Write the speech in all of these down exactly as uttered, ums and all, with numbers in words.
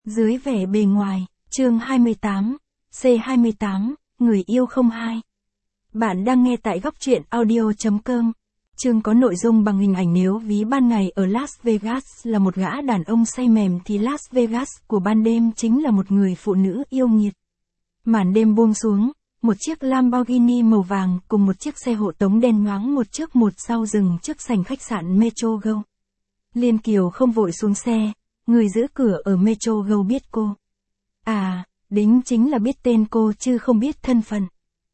Dưới vẻ bề ngoài, chương hai mươi tám, C hai mươi tám, người yêu không hai. Bạn đang nghe tại góc truyện audio chấm com. Chương có nội dung bằng hình ảnh. Nếu ví ban ngày ở Las Vegas là một gã đàn ông say mềm thì Las Vegas của ban đêm chính là một người phụ nữ yêu nghiệt. Màn đêm buông xuống, một chiếc Lamborghini màu vàng cùng một chiếc xe hộ tống đen nhoáng một trước một sau dừng trước sảnh khách sạn Metro Go. Liên Kiều không vội xuống xe, người giữ cửa ở Metro Go biết cô. À, đính chính là biết tên cô chứ không biết thân phận.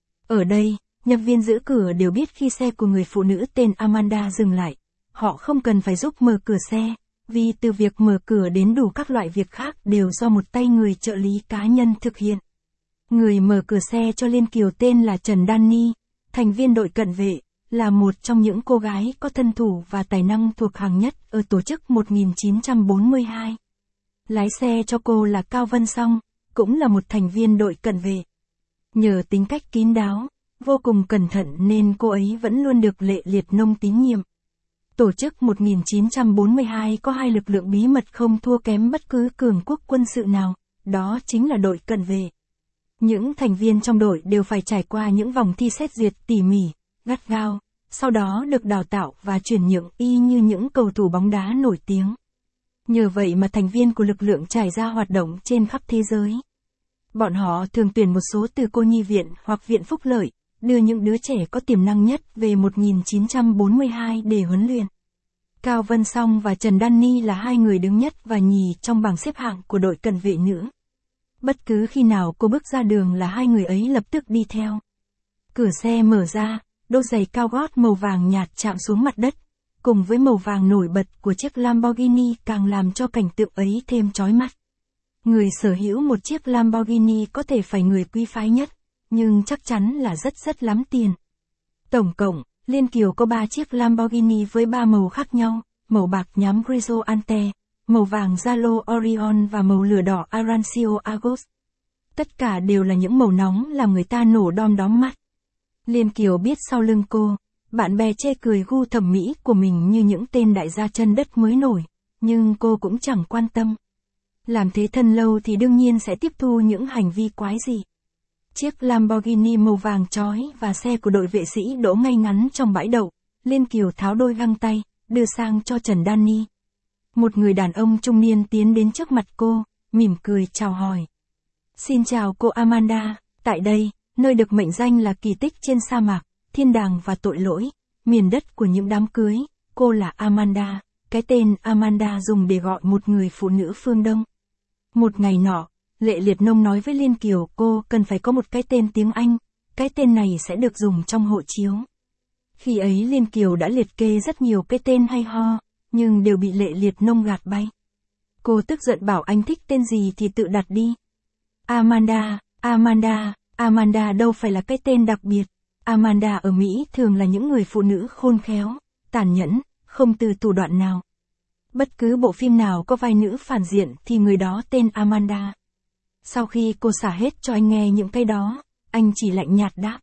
Ở đây, nhân viên giữ cửa đều biết khi xe của người phụ nữ tên Amanda dừng lại, họ không cần phải giúp mở cửa xe, vì từ việc mở cửa đến đủ các loại việc khác đều do một tay người trợ lý cá nhân thực hiện. Người mở cửa xe cho Liên Kiều tên là Trần Danny, thành viên đội cận vệ, là một trong những cô gái có thân thủ và tài năng thuộc hàng nhất ở tổ chức một nghìn chín trăm bốn mươi hai. Lái xe cho cô là Cao Vân Song, cũng là một thành viên đội cận vệ. Nhờ tính cách kín đáo, vô cùng cẩn thận nên cô ấy vẫn luôn được Lệ Liệt Nông tín nhiệm. Tổ chức một nghìn chín trăm bốn mươi hai có hai lực lượng bí mật không thua kém bất cứ cường quốc quân sự nào, đó chính là đội cận vệ. Những thành viên trong đội đều phải trải qua những vòng thi xét duyệt tỉ mỉ, gắt gao, sau đó được đào tạo và chuyển nhượng y như những cầu thủ bóng đá nổi tiếng. Nhờ vậy mà thành viên của lực lượng trải ra hoạt động trên khắp thế giới. Bọn họ thường tuyển một số từ cô nhi viện hoặc viện phúc lợi, đưa những đứa trẻ có tiềm năng nhất về một nghìn chín trăm bốn mươi hai để huấn luyện. Cao Vân Song và Trần Danny là hai người đứng nhất và nhì trong bảng xếp hạng của đội cận vệ nữ. Bất cứ khi nào cô bước ra đường là hai người ấy lập tức đi theo. Cửa xe mở ra, đôi giày cao gót màu vàng nhạt chạm xuống mặt đất, cùng với màu vàng nổi bật của chiếc Lamborghini càng làm cho cảnh tượng ấy thêm chói mắt. Người sở hữu một chiếc Lamborghini có thể phải người quý phái nhất, nhưng chắc chắn là rất rất lắm tiền. Tổng cộng, Liên Kiều có ba chiếc Lamborghini với ba màu khác nhau, màu bạc nhám Grigio Ante, màu vàng Giallo Orion và màu lửa đỏ Arancio Agos. Tất cả đều là những màu nóng làm người ta nổ đom đóm mắt. Liên Kiều biết sau lưng cô, bạn bè chê cười gu thẩm mỹ của mình như những tên đại gia chân đất mới nổi, nhưng cô cũng chẳng quan tâm. Làm thế thân lâu thì đương nhiên sẽ tiếp thu những hành vi quái dị. Chiếc Lamborghini màu vàng chói và xe của đội vệ sĩ đỗ ngay ngắn trong bãi đậu, Liên Kiều tháo đôi găng tay, đưa sang cho Trần Danny. Một người đàn ông trung niên tiến đến trước mặt cô, mỉm cười chào hỏi. Xin chào cô Amanda, tại đây, nơi được mệnh danh là kỳ tích trên sa mạc, thiên đàng và tội lỗi, miền đất của những đám cưới, cô là Amanda, cái tên Amanda dùng để gọi một người phụ nữ phương Đông. Một ngày nọ, Lệ Liệt Nông nói với Liên Kiều cô cần phải có một cái tên tiếng Anh, cái tên này sẽ được dùng trong hộ chiếu. Khi ấy Liên Kiều đã liệt kê rất nhiều cái tên hay ho, nhưng đều bị Lệ Liệt Nông gạt bay. Cô tức giận bảo anh thích tên gì thì tự đặt đi. Amanda, Amanda, Amanda đâu phải là cái tên đặc biệt. Amanda ở Mỹ thường là những người phụ nữ khôn khéo, tàn nhẫn, không từ thủ đoạn nào. Bất cứ bộ phim nào có vai nữ phản diện thì người đó tên Amanda. Sau khi cô xả hết cho anh nghe những cái đó, anh chỉ lạnh nhạt đáp.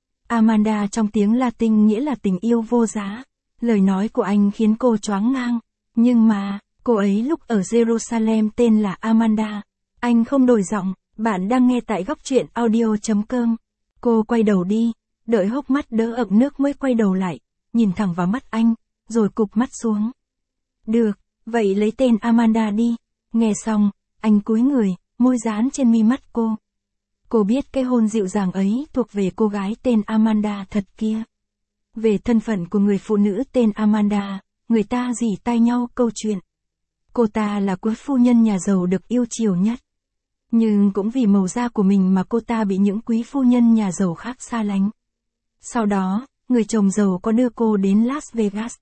Amanda trong tiếng Latin nghĩa là tình yêu vô giá. Lời nói của anh khiến cô choáng ngang. Nhưng mà, cô ấy lúc ở Jerusalem tên là Amanda. Anh không đổi giọng, bạn đang nghe tại góc truyện audio chấm com. Cô quay đầu đi, đợi hốc mắt đỡ ậm nước mới quay đầu lại, nhìn thẳng vào mắt anh, rồi cụp mắt xuống. Được, vậy lấy tên Amanda đi. Nghe xong, anh cúi người, môi dán trên mi mắt cô. Cô biết cái hôn dịu dàng ấy thuộc về cô gái tên Amanda thật kia. Về thân phận của người phụ nữ tên Amanda, người ta rỉ tai nhau câu chuyện. Cô ta là quý phu nhân nhà giàu được yêu chiều nhất. Nhưng cũng vì màu da của mình mà cô ta bị những quý phu nhân nhà giàu khác xa lánh. Sau đó, người chồng giàu có đưa cô đến Las Vegas.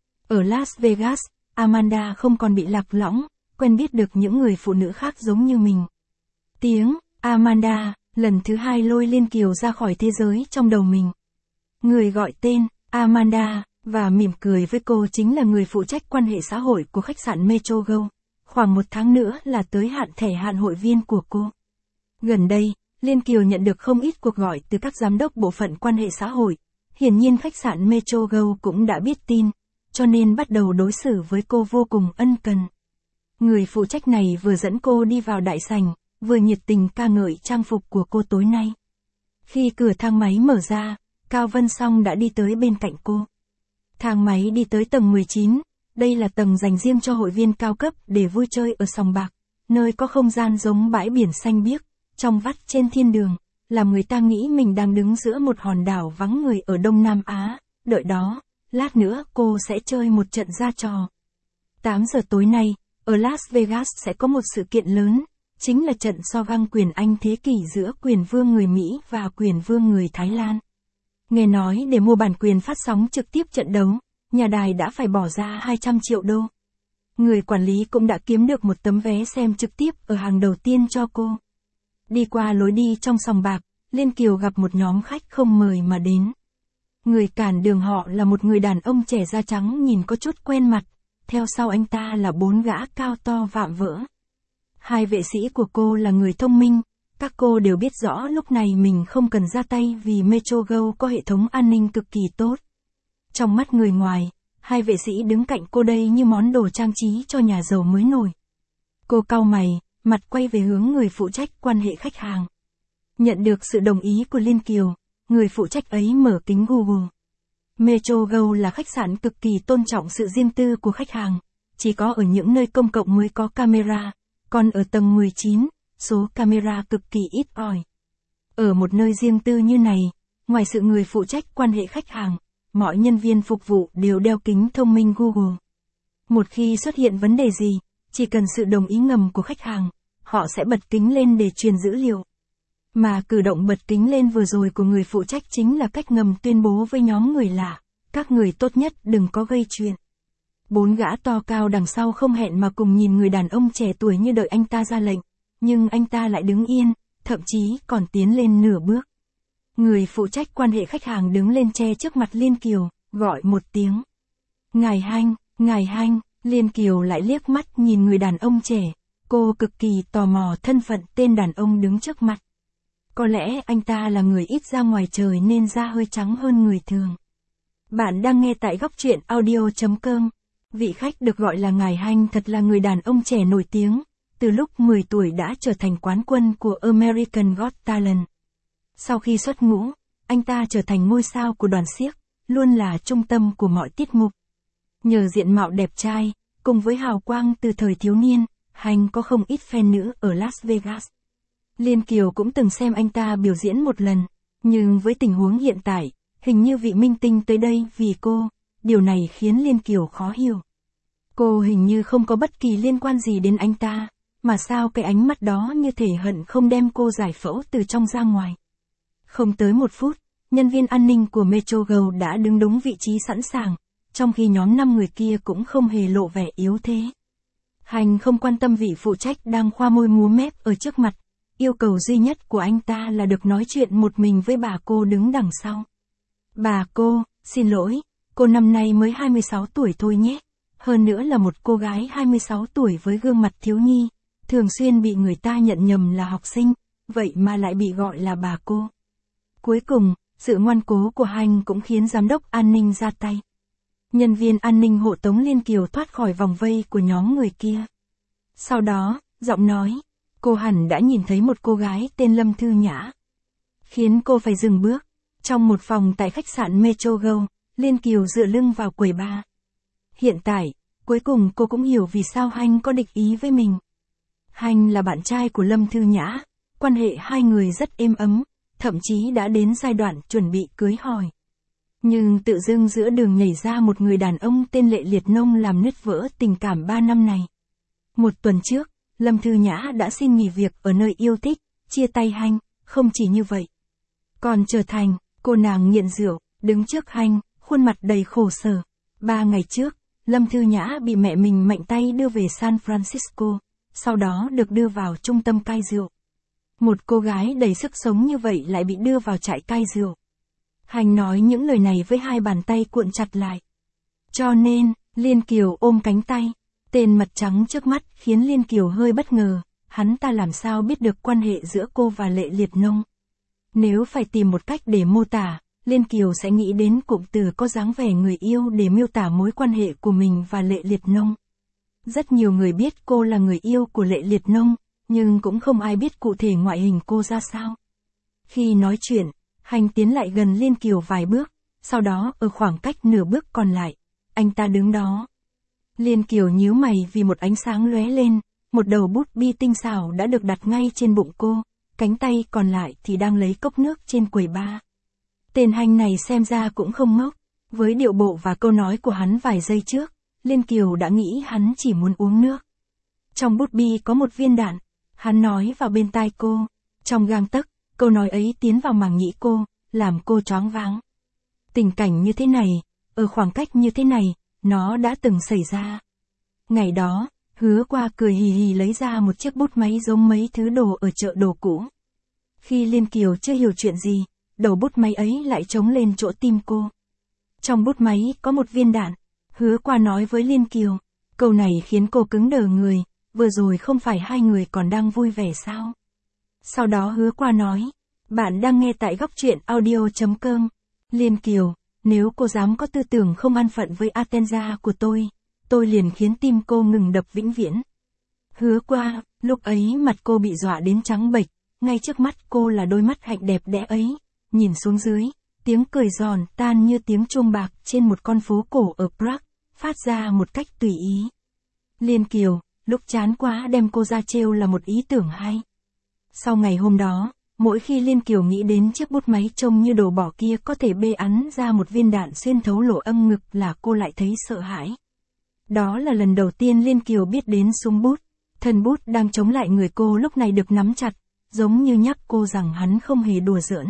Ở Las Vegas, Amanda không còn bị lạc lõng, quen biết được những người phụ nữ khác giống như mình. Tiếng Amanda lần thứ hai lôi Liên Kiều ra khỏi thế giới trong đầu mình. Người gọi tên Amanda và mỉm cười với cô chính là người phụ trách quan hệ xã hội của khách sạn Metro Go. Khoảng một tháng nữa là tới hạn thẻ hạn hội viên của cô. Gần đây, Liên Kiều nhận được không ít cuộc gọi từ các giám đốc bộ phận quan hệ xã hội. Hiển nhiên khách sạn Metro Go cũng đã biết tin, cho nên bắt đầu đối xử với cô vô cùng ân cần. Người phụ trách này vừa dẫn cô đi vào đại sảnh, vừa nhiệt tình ca ngợi trang phục của cô tối nay. Khi cửa thang máy mở ra, Cao Vân Song đã đi tới bên cạnh cô. Thang máy đi tới tầng mười chín, đây là tầng dành riêng cho hội viên cao cấp để vui chơi ở sòng bạc, nơi có không gian giống bãi biển xanh biếc, trong vắt trên thiên đường, làm người ta nghĩ mình đang đứng giữa một hòn đảo vắng người ở Đông Nam Á. Đợi đó, lát nữa cô sẽ chơi một trận ra trò. tám giờ tối nay, ở Las Vegas sẽ có một sự kiện lớn, chính là trận so găng quyền Anh thế kỷ giữa quyền vương người Mỹ và quyền vương người Thái Lan. Nghe nói để mua bản quyền phát sóng trực tiếp trận đấu, nhà đài đã phải bỏ ra hai trăm triệu đô. Người quản lý cũng đã kiếm được một tấm vé xem trực tiếp ở hàng đầu tiên cho cô. Đi qua lối đi trong sòng bạc, Liên Kiều gặp một nhóm khách không mời mà đến. Người cản đường họ là một người đàn ông trẻ da trắng nhìn có chút quen mặt, theo sau anh ta là bốn gã cao to vạm vỡ. Hai vệ sĩ của cô là người thông minh, các cô đều biết rõ lúc này mình không cần ra tay vì Metrogo có hệ thống an ninh cực kỳ tốt. Trong mắt người ngoài, hai vệ sĩ đứng cạnh cô đây như món đồ trang trí cho nhà giàu mới nổi. Cô cau mày, mặt quay về hướng người phụ trách quan hệ khách hàng. Nhận được sự đồng ý của Liên Kiều, người phụ trách ấy mở kính Google. Metrogo là khách sạn cực kỳ tôn trọng sự riêng tư của khách hàng, chỉ có ở những nơi công cộng mới có camera, còn ở tầng mười chín, số camera cực kỳ ít ỏi. Ở một nơi riêng tư như này, ngoài sự người phụ trách quan hệ khách hàng, mọi nhân viên phục vụ đều đeo kính thông minh Google. Một khi xuất hiện vấn đề gì, chỉ cần sự đồng ý ngầm của khách hàng, họ sẽ bật kính lên để truyền dữ liệu. Mà cử động bật kính lên vừa rồi của người phụ trách chính là cách ngầm tuyên bố với nhóm người lạ, các người tốt nhất đừng có gây chuyện. Bốn gã to cao đằng sau không hẹn mà cùng nhìn người đàn ông trẻ tuổi như đợi anh ta ra lệnh, nhưng anh ta lại đứng yên, thậm chí còn tiến lên nửa bước. Người phụ trách quan hệ khách hàng đứng lên che trước mặt Liên Kiều, gọi một tiếng. Ngài Hanh, ngài Hanh, Liên Kiều lại liếc mắt nhìn người đàn ông trẻ, cô cực kỳ tò mò thân phận tên đàn ông đứng trước mặt. Có lẽ anh ta là người ít ra ngoài trời nên da hơi trắng hơn người thường. Bạn đang nghe tại góc truyện audio chấm com. Vị khách được gọi là ngài Hanh thật là người đàn ông trẻ nổi tiếng, từ lúc mười tuổi đã trở thành quán quân của American Got Talent. Sau khi xuất ngũ, anh ta trở thành ngôi sao của đoàn xiếc, luôn là trung tâm của mọi tiết mục. Nhờ diện mạo đẹp trai, cùng với hào quang từ thời thiếu niên, Hanh có không ít fan nữ ở Las Vegas. Liên Kiều cũng từng xem anh ta biểu diễn một lần, nhưng với tình huống hiện tại, hình như vị minh tinh tới đây vì cô, điều này khiến Liên Kiều khó hiểu. Cô hình như không có bất kỳ liên quan gì đến anh ta, mà sao cái ánh mắt đó như thể hận không đem cô giải phẫu từ trong ra ngoài. Không tới một phút, nhân viên an ninh của Metrogo đã đứng đúng vị trí sẵn sàng, trong khi nhóm năm người kia cũng không hề lộ vẻ yếu thế. Hành không quan tâm vị phụ trách đang khoa môi múa mép ở trước mặt, yêu cầu duy nhất của anh ta là được nói chuyện một mình với bà cô đứng đằng sau. Bà cô, xin lỗi, cô năm nay mới hai mươi sáu tuổi thôi nhé, hơn nữa là một cô gái hai mươi sáu tuổi với gương mặt thiếu nhi, thường xuyên bị người ta nhận nhầm là học sinh, vậy mà lại bị gọi là bà cô. Cuối cùng, sự ngoan cố của Hành cũng khiến giám đốc an ninh ra tay. Nhân viên an ninh hộ tống Liên Kiều thoát khỏi vòng vây của nhóm người kia. Sau đó, giọng nói, cô hẳn đã nhìn thấy một cô gái tên Lâm Thư Nhã. Khiến cô phải dừng bước. Trong một phòng tại khách sạn Metrogo, Liên Kiều dựa lưng vào quầy bar. Hiện tại, cuối cùng cô cũng hiểu vì sao Hành có địch ý với mình. Hành là bạn trai của Lâm Thư Nhã, quan hệ hai người rất êm ấm, thậm chí đã đến giai đoạn chuẩn bị cưới hỏi. Nhưng tự dưng giữa đường nhảy ra một người đàn ông tên Lệ Liệt Nông làm nứt vỡ tình cảm ba năm này. Một tuần trước, Lâm Thư Nhã đã xin nghỉ việc ở nơi yêu thích, chia tay Hành, không chỉ như vậy. Còn trở thành, cô nàng nghiện rượu, đứng trước Hành, khuôn mặt đầy khổ sở. Ba ngày trước, Lâm Thư Nhã bị mẹ mình mạnh tay đưa về San Francisco, sau đó được đưa vào trung tâm cai rượu. Một cô gái đầy sức sống như vậy lại bị đưa vào trại cai rượu. Hành nói những lời này với hai bàn tay cuộn chặt lại. Cho nên, Liên Kiều ôm cánh tay. Tên mặt trắng trước mắt khiến Liên Kiều hơi bất ngờ, hắn ta làm sao biết được quan hệ giữa cô và Lệ Liệt Nông. Nếu phải tìm một cách để mô tả, Liên Kiều sẽ nghĩ đến cụm từ có dáng vẻ người yêu để miêu tả mối quan hệ của mình và Lệ Liệt Nông. Rất nhiều người biết cô là người yêu của Lệ Liệt Nông, nhưng cũng không ai biết cụ thể ngoại hình cô ra sao. Khi nói chuyện, Hành tiến lại gần Liên Kiều vài bước, sau đó ở khoảng cách nửa bước còn lại, anh ta đứng đó. Liên Kiều nhíu mày vì một ánh sáng lóe lên, một đầu bút bi tinh xảo đã được đặt ngay trên bụng cô, cánh tay còn lại thì đang lấy cốc nước trên quầy bar. Tên Hành này xem ra cũng không ngốc, với điệu bộ và câu nói của hắn vài giây trước, Liên Kiều đã nghĩ hắn chỉ muốn uống nước. Trong bút bi có một viên đạn, hắn nói vào bên tai cô, trong gang tấc, câu nói ấy tiến vào màng nhĩ cô, làm cô choáng váng. Tình cảnh như thế này, ở khoảng cách như thế này, nó đã từng xảy ra. Ngày đó, Hứa Qua cười hì hì lấy ra một chiếc bút máy giống mấy thứ đồ ở chợ đồ cũ. Khi Liên Kiều chưa hiểu chuyện gì, đầu bút máy ấy lại trống lên chỗ tim cô. Trong bút máy có một viên đạn, Hứa Qua nói với Liên Kiều, câu này khiến cô cứng đờ người, vừa rồi không phải hai người còn đang vui vẻ sao? Sau đó Hứa Qua nói, bạn đang nghe tại góc truyện audio chấm com. Liên Kiều, nếu cô dám có tư tưởng không an phận với Atenza của tôi, tôi liền khiến tim cô ngừng đập vĩnh viễn. Hứa Qua, lúc ấy mặt cô bị dọa đến trắng bệch, ngay trước mắt cô là đôi mắt hạnh đẹp đẽ ấy, nhìn xuống dưới, tiếng cười giòn tan như tiếng chuông bạc trên một con phố cổ ở Prague, phát ra một cách tùy ý. Liên Kiều, lúc chán quá đem cô ra trêu là một ý tưởng hay. Sau ngày hôm đó, mỗi khi Liên Kiều nghĩ đến chiếc bút máy trông như đồ bỏ kia có thể bê ắn ra một viên đạn xuyên thấu lỗ âm ngực là cô lại thấy sợ hãi. Đó là lần đầu tiên Liên Kiều biết đến súng bút, thân bút đang chống lại người cô lúc này được nắm chặt, giống như nhắc cô rằng hắn không hề đùa giỡn.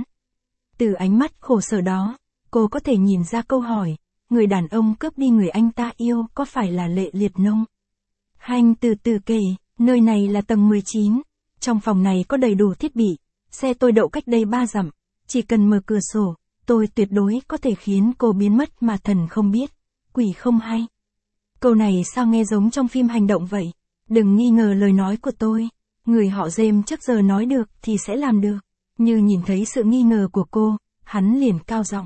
Từ ánh mắt khổ sở đó, cô có thể nhìn ra câu hỏi, người đàn ông cướp đi người anh ta yêu có phải là Lệ Liệt Nông? Hành từ từ kể, nơi này là tầng mười chín, trong phòng này có đầy đủ thiết bị, xe tôi đậu cách đây ba dặm, chỉ cần mở cửa sổ, tôi tuyệt đối có thể khiến cô biến mất mà thần không biết, quỷ không hay. Câu này sao nghe giống trong phim hành động vậy? Đừng nghi ngờ lời nói của tôi, người họ James trước giờ nói được thì sẽ làm được. Như nhìn thấy sự nghi ngờ của cô, hắn liền cao giọng.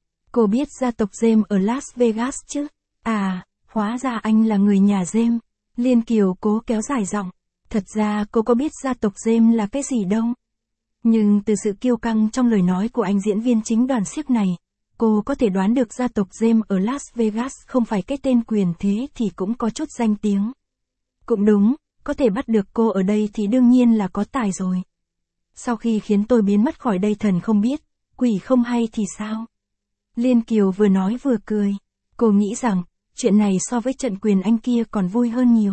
Cô biết gia tộc James ở Las Vegas chứ? À, hóa ra anh là người nhà James. Liên Kiều cố kéo dài giọng. Thật ra cô có biết gia tộc James là cái gì đâu. Nhưng từ sự kiêu căng trong lời nói của anh diễn viên chính đoàn xiếc này, cô có thể đoán được gia tộc James ở Las Vegas không phải cái tên quyền thế thì cũng có chút danh tiếng. Cũng đúng, có thể bắt được cô ở đây thì đương nhiên là có tài rồi. Sau khi khiến tôi biến mất khỏi đây thần không biết, quỷ không hay thì sao? Liên Kiều vừa nói vừa cười. Cô nghĩ rằng, chuyện này so với trận quyền anh kia còn vui hơn nhiều.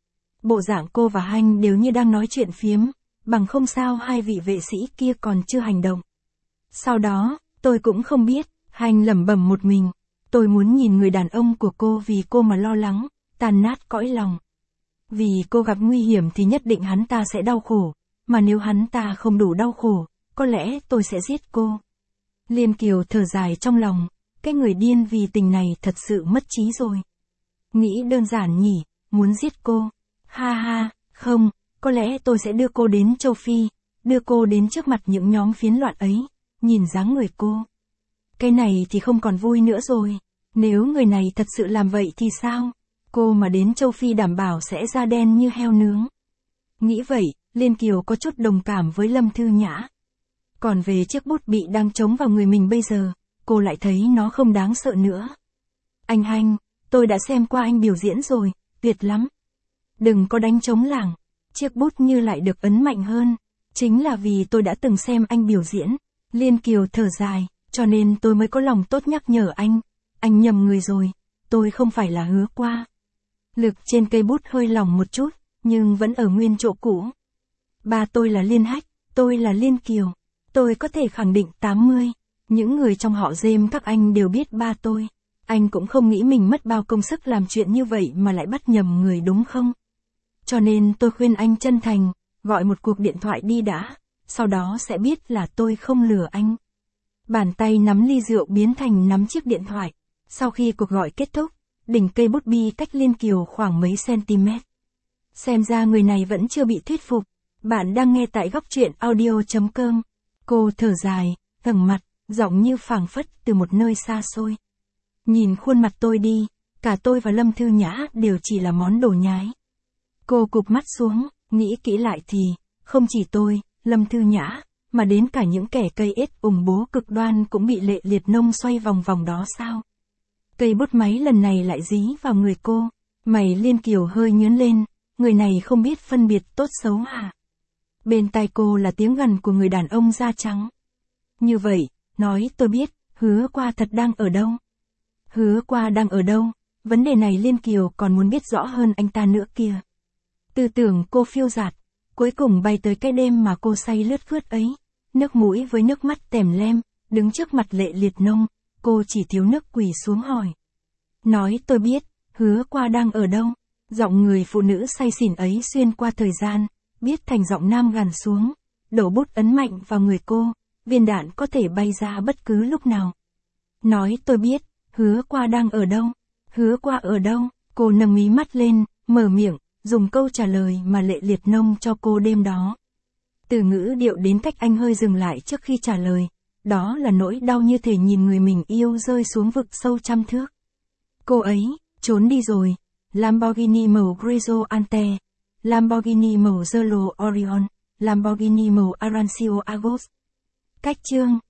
Bộ dạng cô và Hành đều như đang nói chuyện phiếm, bằng không sao hai vị vệ sĩ kia còn chưa hành động. Sau đó, tôi cũng không biết, Hành lẩm bẩm một mình. Tôi muốn nhìn người đàn ông của cô vì cô mà lo lắng, tàn nát cõi lòng. Vì cô gặp nguy hiểm thì nhất định hắn ta sẽ đau khổ. Mà nếu hắn ta không đủ đau khổ, có lẽ tôi sẽ giết cô. Liên Kiều thở dài trong lòng, cái người điên vì tình này thật sự mất trí rồi. Nghĩ đơn giản nhỉ, muốn giết cô. Ha ha, không, có lẽ tôi sẽ đưa cô đến châu Phi, đưa cô đến trước mặt những nhóm phiến loạn ấy, nhìn dáng người cô. Cái này thì không còn vui nữa rồi, nếu người này thật sự làm vậy thì sao? Cô mà đến châu Phi đảm bảo sẽ da đen như heo nướng. Nghĩ vậy, Liên Kiều có chút đồng cảm với Lâm Thư Nhã. Còn về chiếc bút bị đang chống vào người mình bây giờ, cô lại thấy nó không đáng sợ nữa. Anh Hành, tôi đã xem qua anh biểu diễn rồi, tuyệt lắm. Đừng có đánh trống lảng, chiếc bút như lại được ấn mạnh hơn. Chính là vì tôi đã từng xem anh biểu diễn. Liên Kiều thở dài, cho nên tôi mới có lòng tốt nhắc nhở anh. Anh nhầm người rồi, tôi không phải là Hứa Qua. Lực trên cây bút hơi lỏng một chút, nhưng vẫn ở nguyên chỗ cũ. Ba tôi là Liên Hách, tôi là Liên Kiều. Tôi có thể khẳng định tám mươi. Những người trong họ James các anh đều biết ba tôi. Anh cũng không nghĩ mình mất bao công sức làm chuyện như vậy mà lại bắt nhầm người đúng không? Cho nên tôi khuyên anh chân thành, gọi một cuộc điện thoại đi đã, sau đó sẽ biết là tôi không lừa anh. Bàn tay nắm ly rượu biến thành nắm chiếc điện thoại. Sau khi cuộc gọi kết thúc, đỉnh cây bút bi cách Liên Kiều khoảng mấy cm. Xem ra người này vẫn chưa bị thuyết phục. Bạn đang nghe tại góc truyện audio chấm com. Cô thở dài, ngẩng mặt, giọng như phảng phất từ một nơi xa xôi. Nhìn khuôn mặt tôi đi, cả tôi và Lâm Thư Nhã đều chỉ là món đồ nhái. Cô cụp mắt xuống, nghĩ kỹ lại thì, không chỉ tôi, Lâm Thư Nhã, mà đến cả những kẻ cây ết ủng bố cực đoan cũng bị Lệ Liệt Nông xoay vòng vòng đó sao? Cây bút máy lần này lại dí vào người cô, mày Liên Kiều hơi nhớn lên, người này không biết phân biệt tốt xấu hả? Bên tai cô là tiếng gằn của người đàn ông da trắng. Như vậy, nói tôi biết, Hứa Qua thật đang ở đâu? Hứa Qua đang ở đâu? Vấn đề này Liên Kiều còn muốn biết rõ hơn anh ta nữa kìa. Tư tưởng cô phiêu dạt, cuối cùng bay tới cái đêm mà cô say lướt phướt ấy, nước mũi với nước mắt tèm lem, đứng trước mặt Lệ Liệt Nông, cô chỉ thiếu nước quỳ xuống hỏi. Nói tôi biết, Hứa Qua đang ở đâu? Giọng người phụ nữ say xỉn ấy xuyên qua thời gian, biết thành giọng nam gằn xuống, đổ bút ấn mạnh vào người cô, viên đạn có thể bay ra bất cứ lúc nào. Nói tôi biết, Hứa Qua đang ở đâu? Hứa Qua ở đâu? Cô nâng mí mắt lên, mở miệng, dùng câu trả lời mà Lệ Liệt Nông cho cô đêm đó. Từ ngữ điệu đến cách anh hơi dừng lại trước khi trả lời, đó là nỗi đau như thể nhìn người mình yêu rơi xuống vực sâu trăm thước. Cô ấy, trốn đi rồi. Lamborghini màu Grezzo Ante, Lamborghini màu Zerlo Orion, Lamborghini màu Arancio Agos. Cách chương